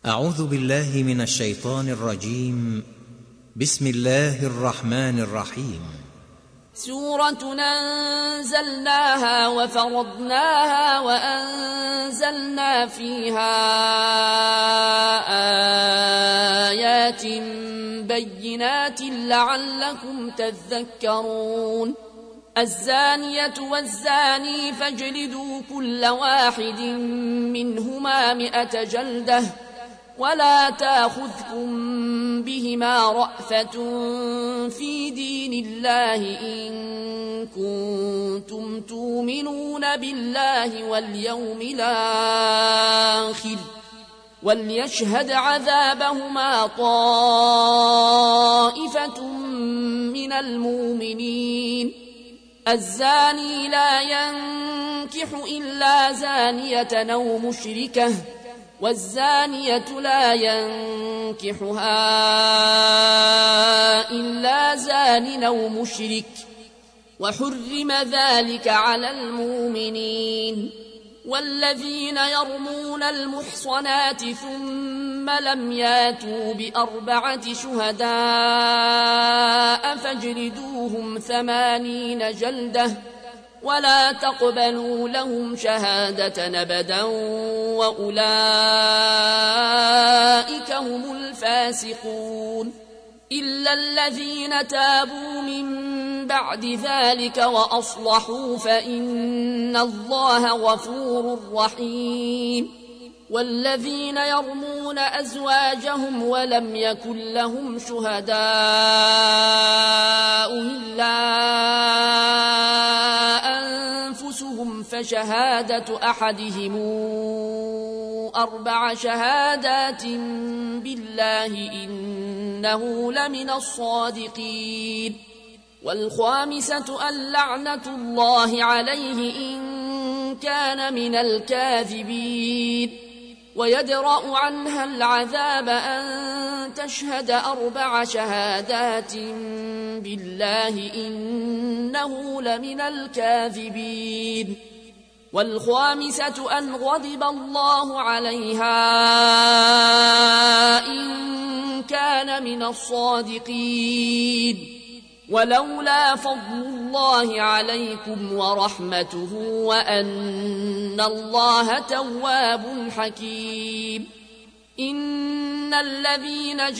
أعوذ بالله من الشيطان الرجيم. بسم الله الرحمن الرحيم. سورة أنزلناها وفرضناها وأنزلنا فيها آيات بينات لعلكم تذكرون. الزانية والزاني فاجلدوا كل واحد منهما 100 جلدة ولا تأخذكم بهما رأفة في دين الله إن كنتم تؤمنون بالله واليوم الآخر وليشهد عذابهما طائفة من المؤمنين. الزاني لا ينكح إلا زانية أو مشركة والزانية لا ينكحها إلا زان أو مشرك وحرم ذلك على المؤمنين. والذين يرمون المحصنات ثم لم ياتوا ب4 شهداء فاجلدوهم 80 جلدة ولا تقبلوا لهم شهادة أبدا وأولئك هم الفاسقون. إلا الذين تابوا من بعد ذلك وأصلحوا فإن الله غفور رحيم. والذين يرمون أزواجهم ولم يكن لهم شهداء إلا أنفسهم فشهادة أحدهم 4 شهادات بالله إنه لمن الصادقين. والخامسة اللعنة الله عليه إن كان من الكاذبين. ويدرأ عنها العذاب أن تشهد 4 شهادات بالله إنه لمن الكاذبين. والخامسة أن غضب الله عليها إن كان من الصادقين. ولولا فضل الله عليكم ورحمته وأن الله تواب حكيم. إن الذين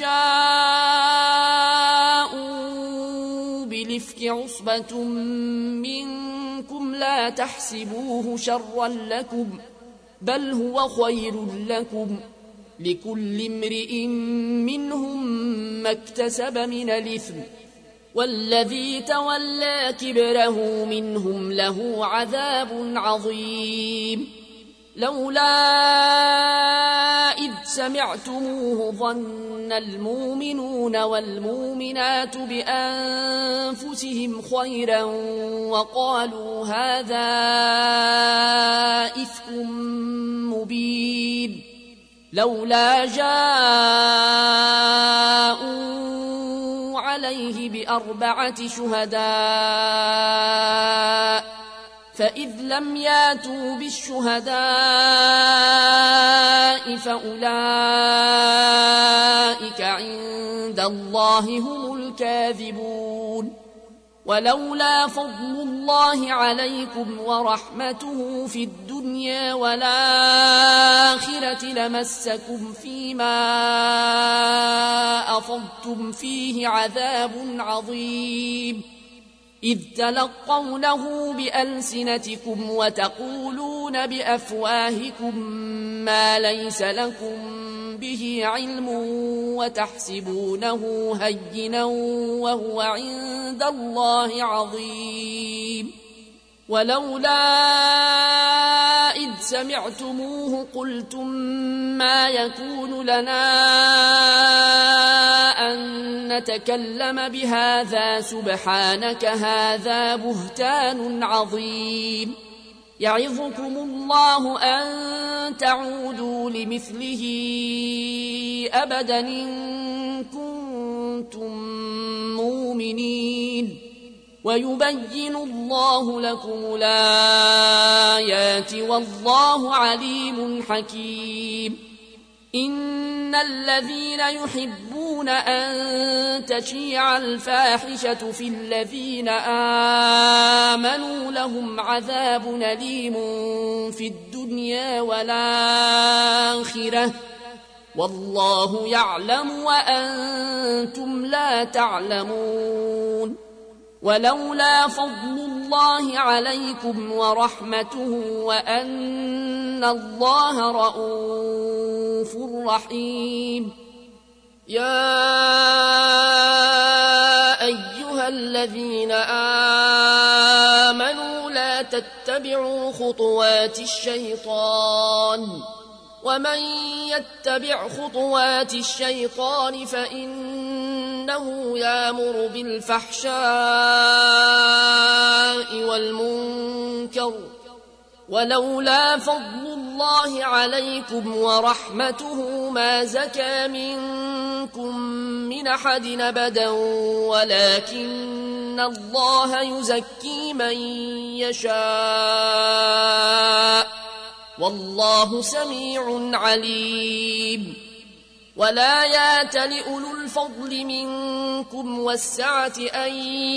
جاءوا بالإفك عصبة منكم لا تحسبوه شرا لكم بل هو خير لكم لكل امرئ منهم ما اكتسب من الإثم والذي تولى كبره منهم له عذاب عظيم. لولا إذ سمعتموه ظن المؤمنون والمؤمنات بأنفسهم خيرا وقالوا هذا إفك مبين. لولا جاءوا عليه ب4 شهداء فإذ لم ياتوا بالشهداء فأولئك عند الله هم الكاذبون. ولولا فضل الله عليكم ورحمته في الدنيا والآخرة لمسكم فيما أفضتم فيه عذاب عظيم. إذ تلقونه بألسنتكم وتقولون بأفواهكم ما ليس لكم به علم وتحسبونه هينا وهو عند الله عظيم. ولولا إذ سمعتموه قلتم ما يكون لنا أن نتكلم بهذا سبحانك هذا بهتان عظيم. يعظكم الله أن تعودوا لمثله أبدا إن كنتم مؤمنين. ويبين الله لكم الآيات والله عليم حكيم. إن الذين يحبون أن تشيع الفاحشة في الذين آمنوا لهم عذاب أليم في الدنيا والآخرة والله يعلم وأنتم لا تعلمون. ولولا فضل الله عليكم ورحمته وأن الله رءوف رحيم. يا أيها الذين آمنوا لا تتبعوا خطوات الشيطان ومن يتبع خطوات الشيطان فإنه يأمر بالفحشاء والمنكر ولولا فضل الله عليكم ورحمته ما زكى منكم من أحد أبدا ولكن الله يزكي من يشاء والله سميع عليم. ولا يات لأولو الفضل منكم والسعة أن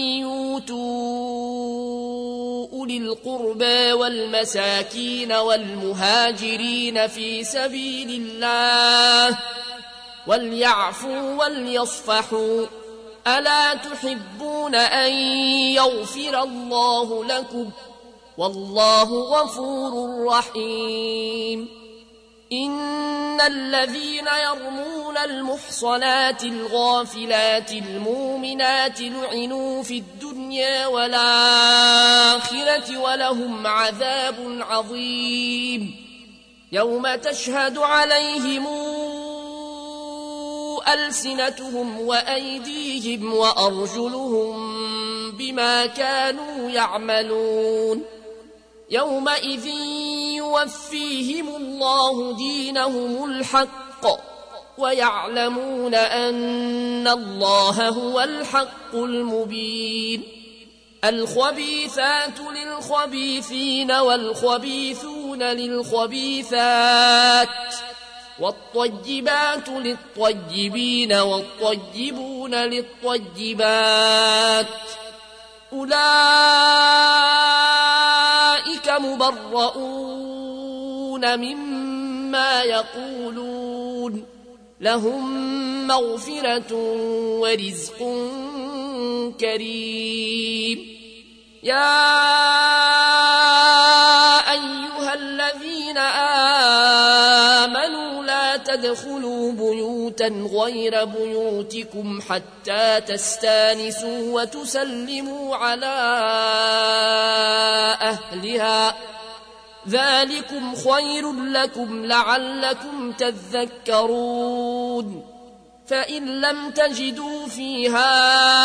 يؤتوا أولي القربى والمساكين والمهاجرين في سبيل الله وليعفوا وليصفحوا ألا تحبون أن يغفر الله لكم والله غفور رحيم. إن الذين يرمون المحصنات الغافلات المؤمنات لعنوا في الدنيا والآخرة ولهم عذاب عظيم. يوم تشهد عليهم ألسنتهم وأيديهم وأرجلهم بما كانوا يعملون. يومئذ يوفيهم الله دينهم الحق ويعلمون أن الله هو الحق المبين. الخبيثات للخبيثين والخبيثون للخبيثات والطيبات للطيبين والطيبون للطيبات أولئك مبرؤون مما يقولون لهم مغفرة ورزق كريم. يا أيها الذين آمنوا لا تدخلوا بيوتا غير بيوتكم حتى تستانسوا وتسلموا على أهلها ذلكم خير لكم لعلكم تذكرون. فإن لم تجدوا فيها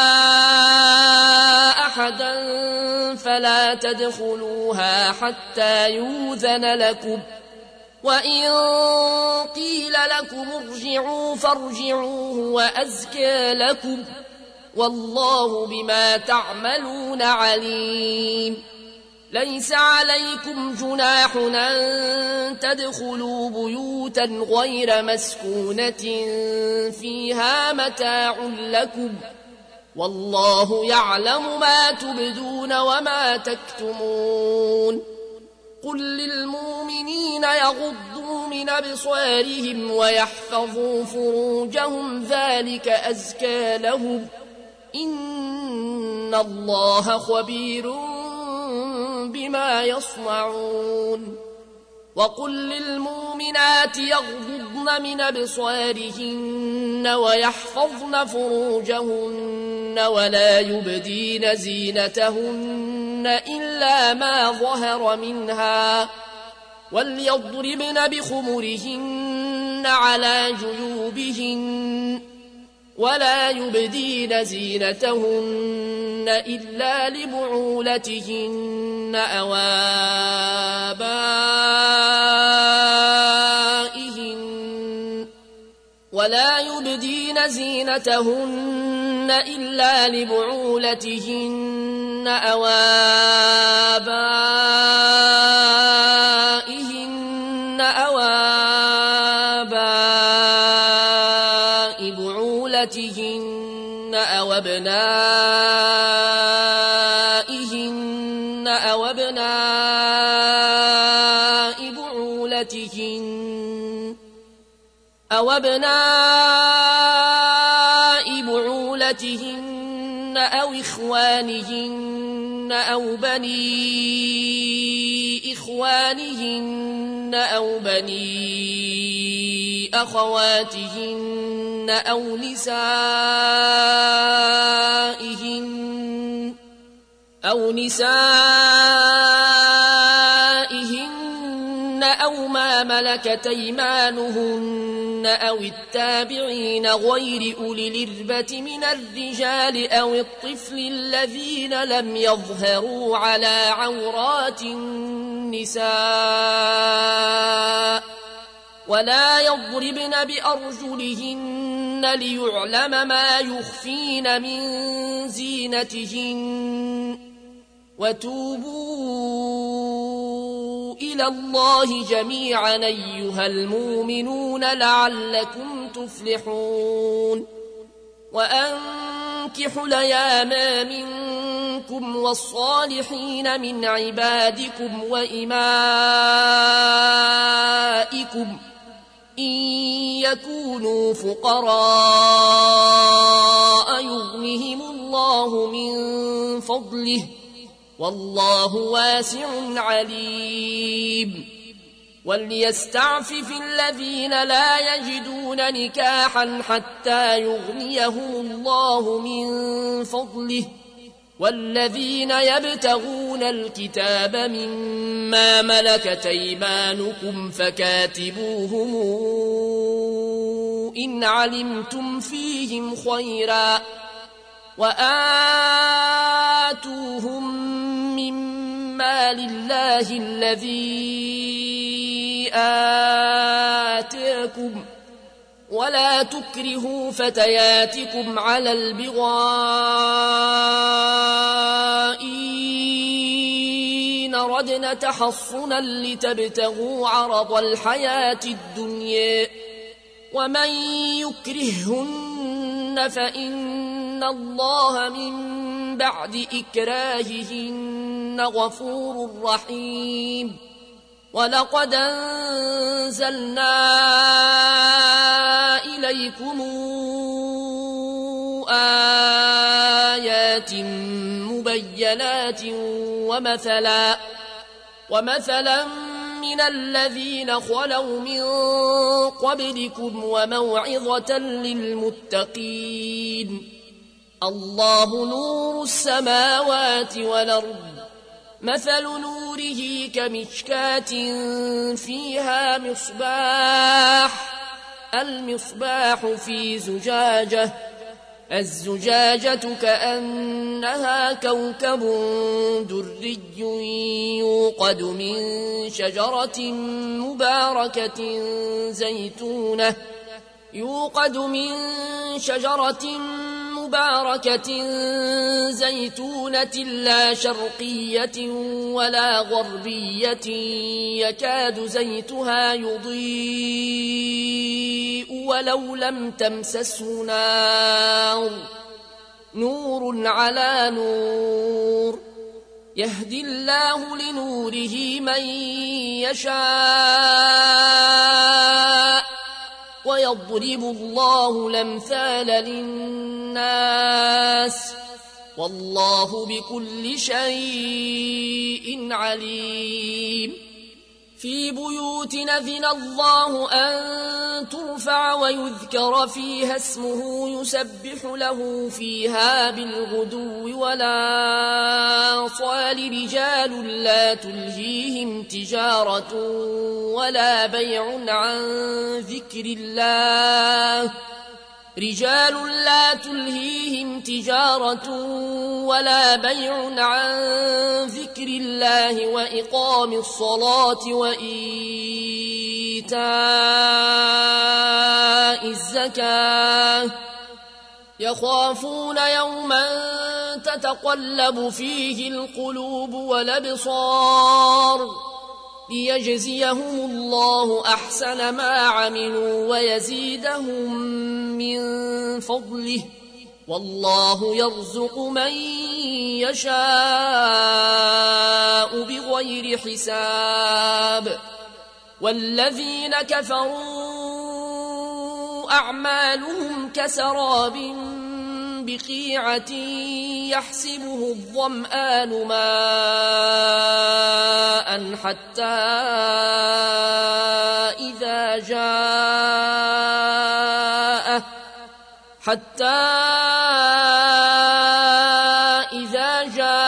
أحدا فلا تدخلوها حتى يؤذن لكم وإن قيل لكم ارجعوا فارجعوا وأزكى لكم والله بما تعملون عليم. ليس عليكم جناح أن تدخلوا بيوتا غير مسكونة فيها متاع لكم والله يعلم ما تبدون وما تكتمون. قل للمؤمنين يغضوا من أبصارهم ويحفظوا فروجهم ذلك أزكى لهم إن الله خبير بما يصنعون. وقل للمؤمنات يغضضن من أبصارهن ويحفظن فروجهن ولا يبدين زينتهن إلا ما ظهر منها وليضربن بخمرهن على جيوبهن ولا يبدين زينتهن إلا لبعولتهن أو آبائهن ولا يبدين زينتهن إلا لبعولتهن أو آبائهن أو آباء بعولتهن أو أبنائهن أو أبناء بعولتهن أو إخوانهن أو بني إخوانهن أو بني أخواتهن أو نسائهن أو ما ملكت أيمانهن أو التابعين غير أولي الإربة من الرجال أو الطفل الذين لم يظهروا على عورات النساء ولا يضربن بأرجلهن ليعلم ما يخفين من زينتهن وتوبوا إلى الله جميعا أيها المؤمنون لعلكم تفلحون وأنكحوا الأيام منكم والصالحين من عبادكم وإمائكم إن يكونوا فقراء يغنهم الله من فضله والله واسع عليم وليستعفف الذين لا يجدون نكاحا حتى يغنيهم الله من فضله والذين يبتغون الكتاب مما ملكت أيمانكم فكاتبوهم إن علمتم فيهم خيرا وآتوهم مما لله الذي آتاكم ولا تكرهوا فتياتكم على البغاء إن ردنا تحصنا لتبتغوا عرض الحياة الدنيا ومن يكرههن فإن الله من بعد إكراههن غفور رحيم ولقد أنزلنا إليكم آيات مبينات ومثلا من الذين خلوا من قبلكم وموعظة للمتقين الله نور السماوات والأرض مثل نوره كمشكاة فيها المصباح في زجاجة الزجاجة كأنها كوكب دري يوقد من شجرة مباركة زيتونة لا شرقية ولا غربية يكاد زيتها يضيء ولو لم تمسسه نور على نور يهدي الله لنوره من يشاء ويضرب الله الأمثال للناس والله بكل شيء عليم في بيوت أذن الله أن ترفع ويذكر فيها اسمه يسبح له فيها بالغدو والآصال رجال لا تلهيهم تجارة ولا بيع عن ذكر الله وإقام الصلاة وإيتاء الزكاة يخافون يوما تتقلب فيه القلوب والأبصار ليجزيهم الله أحسن ما عملوا ويزيدهم من فضله، والله يرزق من يشاء بغير حساب. والذين كفروا أعمالهم كسراب بقيعة يحسبه الظمآن ماء حتى إذا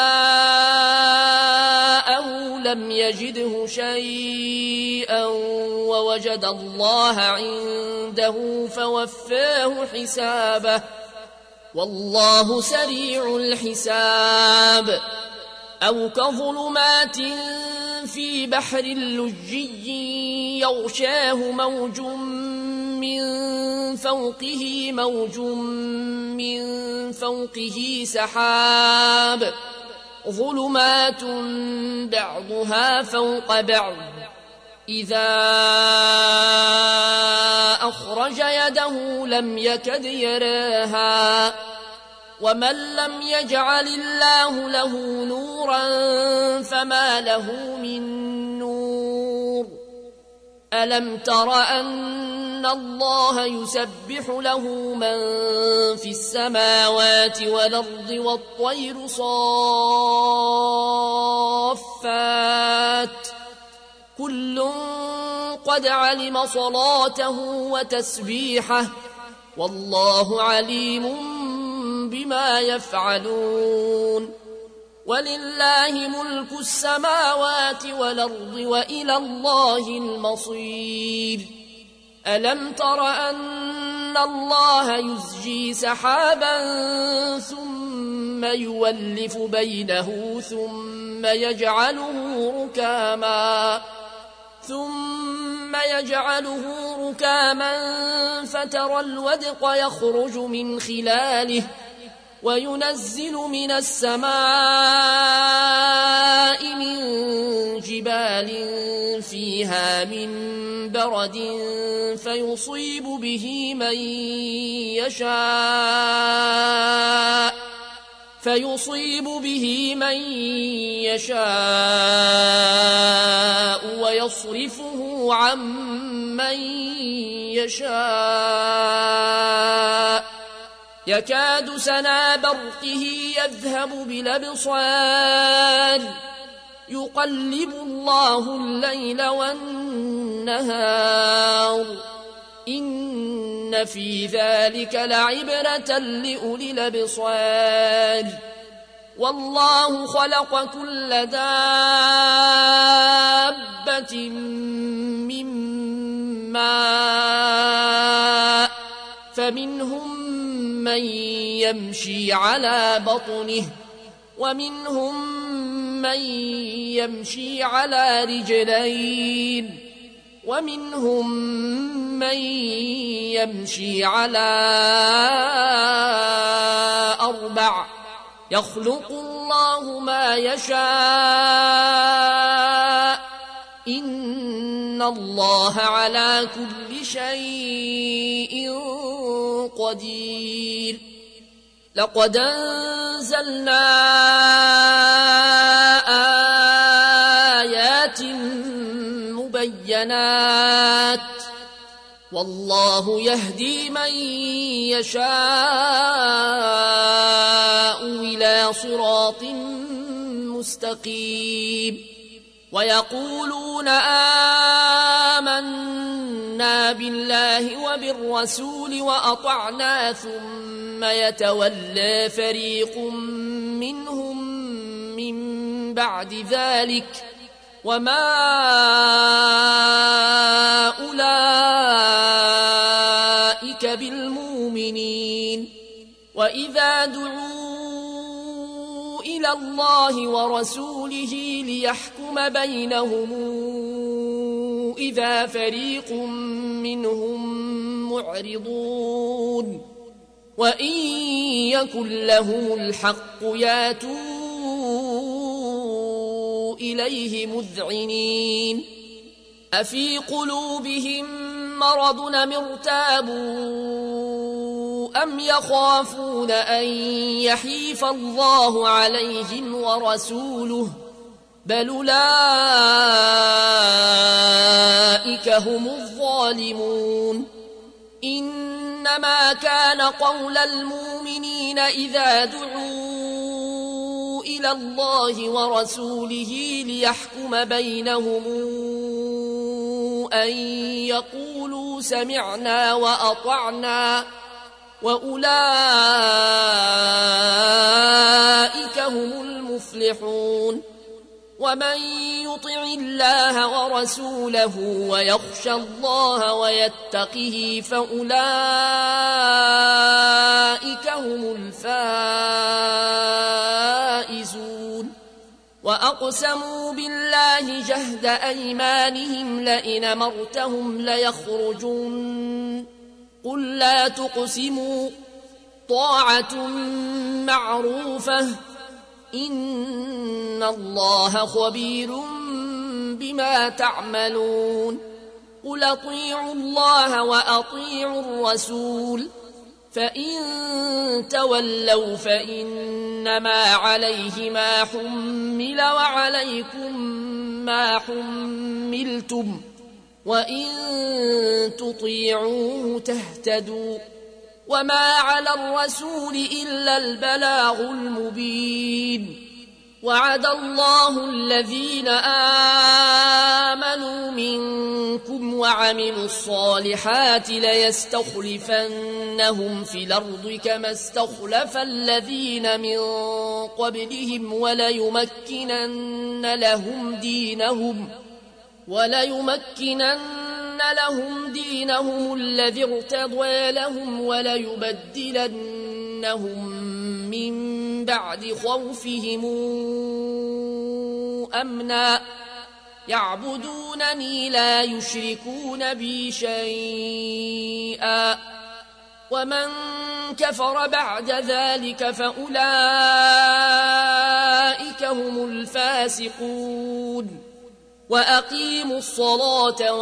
جاءه لم يجده شيئا ووجد الله عنده فوفاه حسابه، والله سريع الحساب. أو كظلمات في بحر لجي يغشاه موج من فوقه موج من فوقه سحاب، ظلمات بعضها فوق بعض، إذا أخرج يده لم يكد يراها. ومن لم يجعل الله له نورا فما له من نور. ألم تر أن الله يسبح له من في السماوات والأرض والطير صافات، كل قد علم صلاته وتسبيحه، والله عليم بما يفعلون. ولله ملك السماوات والأرض وإلى الله المصير. ألم تر أن الله يزجي سحابا ثم يولف بينه ثم يجعله ركاما فترى الودق يخرج من خلاله، وينزل من السماء من جبال فيها من برد فيصيب به من يشاء ويصرفه عن من يشاء، يكاد سنا برقه يذهب بالأبصار، يقلب الله الليل والنهار، إن في ذلك لعبرة لأولي الأبصار. والله خلق كل دابة من ماء، فمنهم من يمشي على بطنه ومنهم من يمشي على رجلين ومنهم من يمشي على 4، يخلق الله ما يشاء، إن الله على كل شيء قدير. لقد أنزلنا آيات مبينات، والله يهدي من يشاء إلى صراط مستقيم. ويقولون آمنا بالله وبالرسول وأطعنا، ثم يتولى فريق منهم من بعد ذلك، وما أولئك بالمؤمنين. وإذا دعوا إلى الله ورسوله ليحكم بينهم إذا فريق منهم معرضون، وإن يكن لهم الحق ياتوا إليه مذعنين أفي قلوبهم مرض أم ارتابوا أم يخافون أن يحيف الله عليهم ورسوله بل أولئك هم الظالمون إنما كان قول المؤمنين إذا دعوا إلى الله ورسوله ليحكم بينهم أن يقولوا سمعنا وأطعنا وأولئك هم المفلحون ومن يطع الله ورسوله ويخشى الله ويتقه فأولئك هم الفائزون وأقسموا بالله جهد أيمانهم لئن أمرتهم ليخرجون قل لا تقسموا طاعة معروفة إن الله خبير بما تعملون قل أطيعوا الله وأطيعوا الرسول فإن تولوا فإنما عليه ما حمل وعليكم ما حملتم وإن تطيعوه تهتدوا وما على الرسول إلا البلاغ المبين وعد الله الذين آمنوا منكم وعملوا الصالحات ليستخلفنهم في الأرض كما استخلف الذين من قبلهم وليمكنن لهم دينهم الذي ارتضى لهم وليبدلنهم من بعد خوفهم أمنا يعبدونني لا يشركون بي شيئا ومن كفر بعد ذلك فأولئك هم الفاسقون وأقيموا الصلاة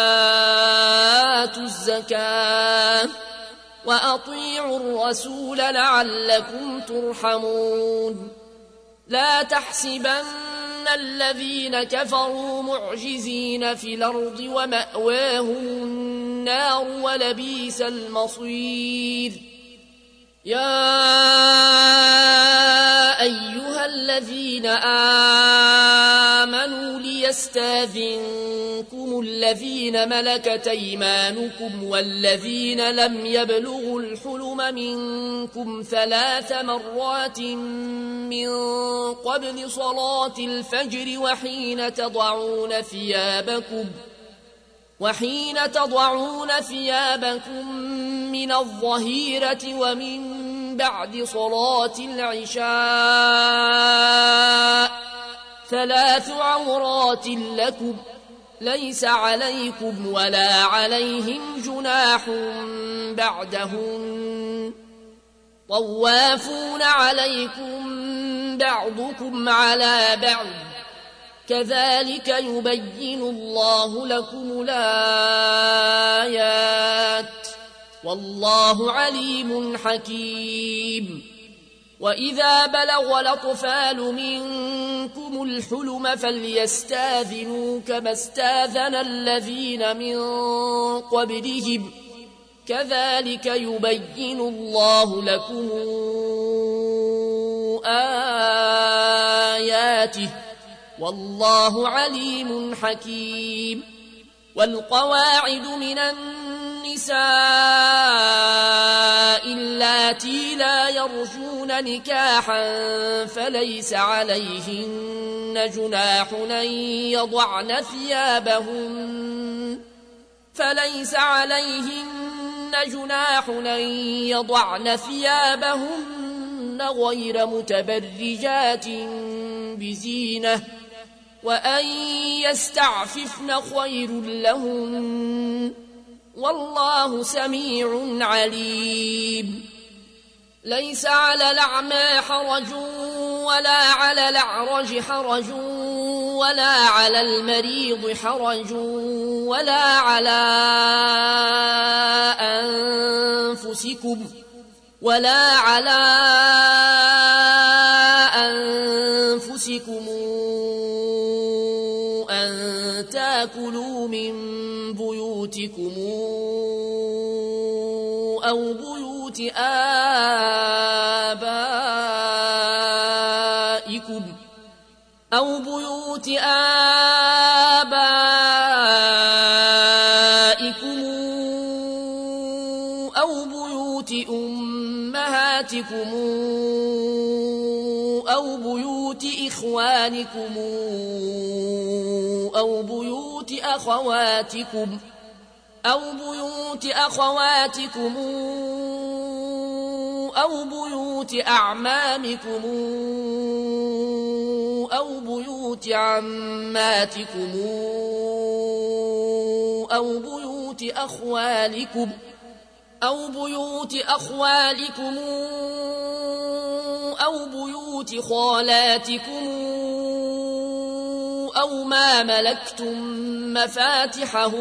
وآتوا الزكاة وأطيعوا الرسول لعلكم ترحمون لا تحسبن الذين كفروا معجزين في الأرض ومأواهم النار ولبئس المصير يا أيها الذين آمنوا ليستاذنكم الذين ملكت أيمانكم والذين لم يبلغوا الحلم منكم 3 مرات من قبل صلاة الفجر وحين تضعون ثيابكم من الظهيرة ومن بعد صلاة العشاء 3 عورات لكم ليس عليكم ولا عليهم جناح بعدهن طوافون عليكم بعضكم على بعض كذلك يبين الله لكم الآيات والله عليم حكيم وإذا بلغ الأطفال منكم الحلم فليستاذنوا كما استاذن الذين من قبلهم كذلك يبين الله لكم آياته والله عليم حكيم والقواعد من النساء اللاتي لا يرجون نكاحا فليس عليهن جناح أن يضعن ثيابهن غير متبرجات بزينة وأن يستعففن خير لهن والله سميع عليم ليس على الأعمى حرج ولا على الأعرج حرج ولا على المريض حرج ولا على أنفسكم أن تأكلوا من بيوتكم أو بيوت آبائكم أو بيوت أمهاتكم أو بيوت إخوانكم أو بيوت أخواتكم أو بيوت أعمامكم أو بيوت عماتكم أو بيوت أخوالكم أو بيوت خالاتكم أو ما ملكتم مفاتحه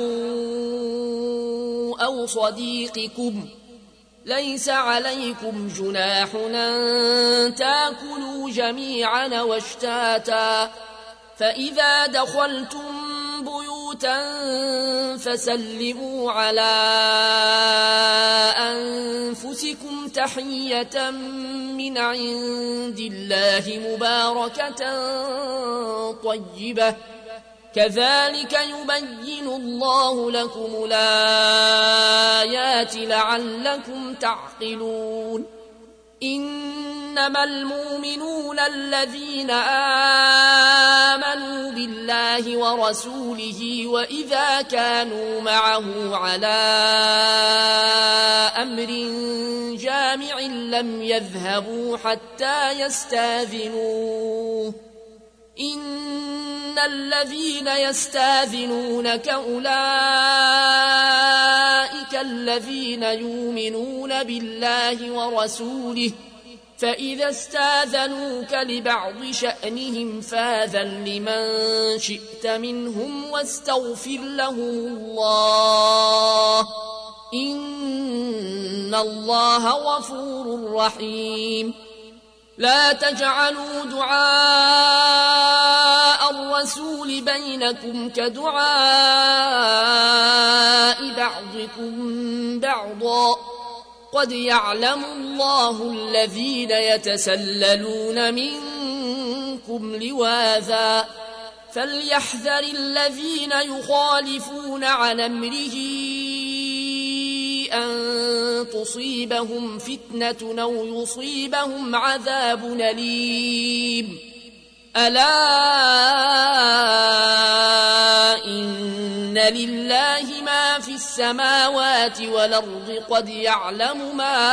أو صديقكم. ليس عليكم جناح أن تأكلوا جميعا واشتاتا، فإذا دخلتم بيوتا فسلموا على أنفسكم تحية من عند الله مباركة طيبة، كذلك يبين الله لكم الآيات لعلكم تعقلون. إنما المؤمنون الذين آمنوا بالله ورسوله وإذا كانوا معه على أمر جامع لم يذهبوا حتى يستاذنوه. إن الذين يستاذنونك أولئك الذين يؤمنون بالله ورسوله، فإذا استاذنوك لبعض شأنهم فاذن لمن شئت منهم واستغفر لهم الله، إن الله غفور رحيم. لا تجعلوا دعاء الرسول بينكم كدعاء بعضكم بعضا، قد يعلم الله الذين يتسللون منكم لواذا، فليحذر الذين يخالفون عن أمره أن تصيبهم فتنة أو يصيبهم عذاب أليم. ألا إن لله ما في السماوات والأرض، قد يعلم ما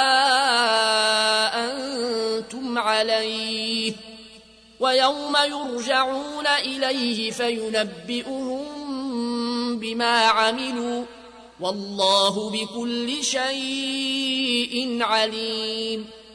أنتم عليه، ويوم يرجعون إليه فينبئهم بما عملوا، والله بكل شيء عليم.